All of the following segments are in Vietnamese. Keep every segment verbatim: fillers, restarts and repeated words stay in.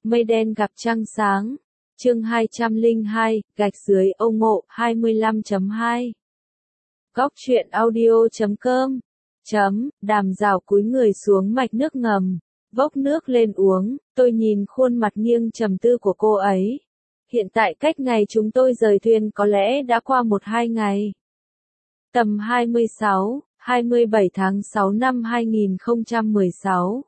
Mây đen gặp trăng sáng. Chương hai trăm lẻ hai, gạch dưới Âu Ngộ hai mươi lăm chấm hai. Góc truyện audio chấm com. Chấm, Đàm Dào cúi người xuống mạch nước ngầm, vốc nước lên uống, tôi nhìn khuôn mặt nghiêng trầm tư của cô ấy. Hiện tại cách ngày chúng tôi rời thuyền có lẽ đã qua một hai ngày. Tầm hai mươi sáu, hai mươi bảy tháng sáu năm hai nghìn không trăm mười sáu.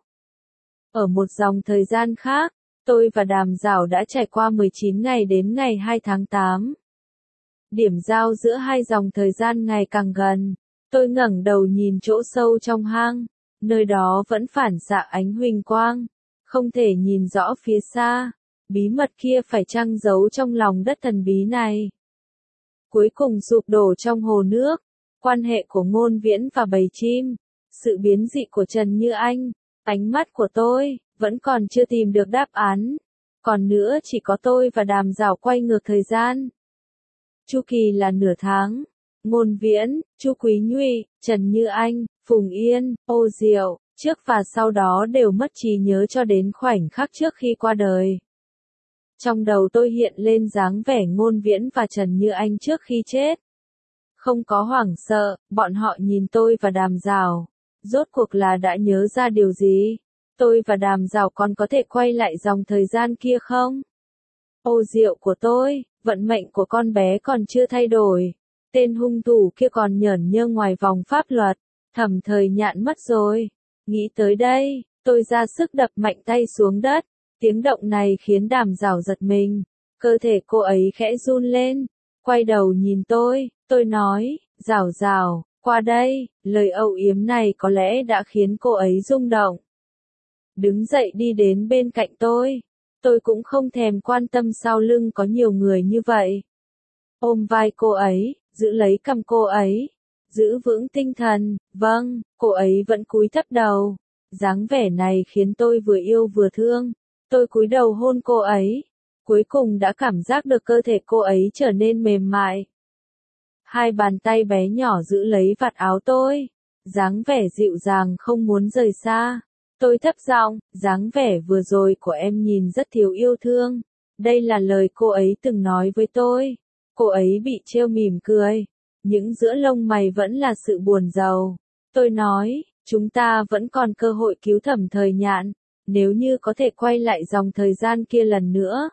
Ở một dòng thời gian khác, tôi và Đàm Dào đã trải qua mười chín ngày đến ngày hai tháng tám. Điểm giao giữa hai dòng thời gian ngày càng gần. Tôi ngẩng đầu nhìn chỗ sâu trong hang, nơi đó vẫn phản xạ ánh huỳnh quang, không thể nhìn rõ phía xa. Bí mật kia phải chăng giấu trong lòng đất thần bí này? Cuối cùng sụp đổ trong hồ nước, quan hệ của Ngôn Viễn và bầy chim, sự biến dị của Trần Như Anh, ánh mắt của tôi, vẫn còn chưa tìm được đáp án. Còn nữa chỉ có tôi và Đàm Dào quay ngược thời gian. Chu kỳ là nửa tháng. Ngôn Viễn, Chu Quý Nhuy, Trần Như Anh, Phùng Yên, Ô Diệu, trước và sau đó đều mất trí nhớ cho đến khoảnh khắc trước khi qua đời. Trong đầu tôi hiện lên dáng vẻ Ngôn Viễn và Trần Như Anh trước khi chết. Không có hoảng sợ, bọn họ nhìn tôi và Đàm Dào. Rốt cuộc là đã nhớ ra điều gì? Tôi và Đàm Dào còn có thể quay lại dòng thời gian kia không? Ô Diệu của tôi, vận mệnh của con bé còn chưa thay đổi. Tên hung thủ kia còn nhởn nhơ ngoài vòng pháp luật. Thẩm Thời Nhạn mất rồi. Nghĩ tới đây, tôi ra sức đập mạnh tay xuống đất. Tiếng động này khiến Đàm Dào giật mình. Cơ thể cô ấy khẽ run lên. Quay đầu nhìn tôi, tôi nói, Dào Dào, qua đây. Lời âu yếm này có lẽ đã khiến cô ấy rung động. Đứng dậy đi đến bên cạnh tôi. Tôi cũng không thèm quan tâm sau lưng có nhiều người như vậy. Ôm vai cô ấy, giữ lấy cằm cô ấy. Giữ vững tinh thần, vâng, cô ấy vẫn cúi thấp đầu. Dáng vẻ này khiến tôi vừa yêu vừa thương. Tôi cúi đầu hôn cô ấy. Cuối cùng đã cảm giác được cơ thể cô ấy trở nên mềm mại. Hai bàn tay bé nhỏ giữ lấy vạt áo tôi. Dáng vẻ dịu dàng không muốn rời xa. Tôi thấp giọng, dáng vẻ vừa rồi của em nhìn rất thiếu yêu thương. Đây là lời cô ấy từng nói với tôi. Cô ấy bị trêu mỉm cười. Những giữa lông mày vẫn là sự buồn rầu. Tôi nói, chúng ta vẫn còn cơ hội cứu Thẩm Thời Nhạn. Nếu như có thể quay lại dòng thời gian kia lần nữa.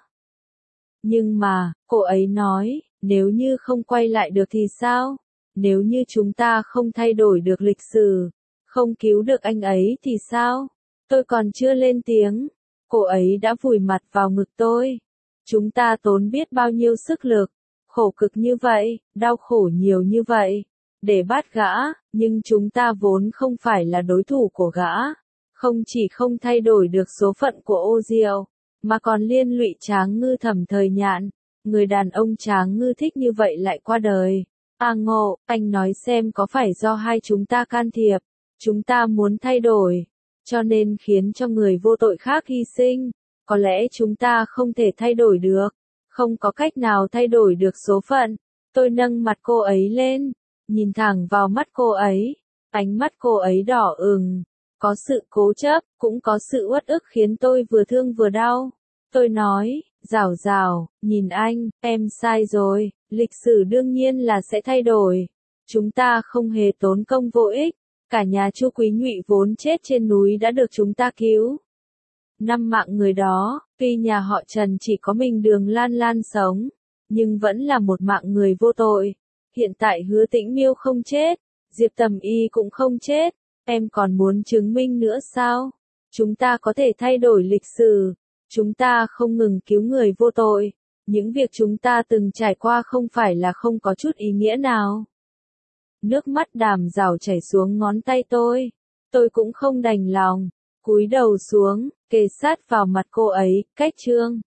Nhưng mà, cô ấy nói, nếu như không quay lại được thì sao? Nếu như chúng ta không thay đổi được lịch sử, không cứu được anh ấy thì sao? Tôi còn chưa lên tiếng. Cô ấy đã vùi mặt vào ngực tôi. Chúng ta tốn biết bao nhiêu sức lực, khổ cực như vậy, đau khổ nhiều như vậy, để bắt gã, nhưng chúng ta vốn không phải là đối thủ của gã. Không chỉ không thay đổi được số phận của Ô Diệu, mà còn liên lụy Tráng Ngư Thẩm Thời Nhạn. Người đàn ông Tráng Ngư thích như vậy lại qua đời. À Ngộ, anh nói xem có phải do hai chúng ta can thiệp, chúng ta muốn thay đổi, cho nên khiến cho người vô tội khác hy sinh. Có lẽ chúng ta không thể thay đổi được, không có cách nào thay đổi được số phận. Tôi nâng mặt cô ấy lên, nhìn thẳng vào mắt cô ấy. Ánh mắt cô ấy đỏ ửng, có sự cố chấp, cũng có sự uất ức khiến tôi vừa thương vừa đau. Tôi nói, Dào Dào, nhìn anh, em sai rồi, lịch sử đương nhiên là sẽ thay đổi. Chúng ta không hề tốn công vô ích, cả nhà Chu Quý Nhụy vốn chết trên núi đã được chúng ta cứu. Năm mạng người đó, tuy nhà họ Trần chỉ có mình Đường Lan Lan sống, nhưng vẫn là một mạng người vô tội. Hiện tại Hứa Tĩnh Miêu không chết, Diệp Tầm Y cũng không chết, em còn muốn chứng minh nữa sao? Chúng ta có thể thay đổi lịch sử, chúng ta không ngừng cứu người vô tội, những việc chúng ta từng trải qua không phải là không có chút ý nghĩa nào. Nước mắt Đàm Dào chảy xuống ngón tay tôi, tôi cũng không đành lòng, cúi đầu xuống, kề sát vào mặt cô ấy, cách chương.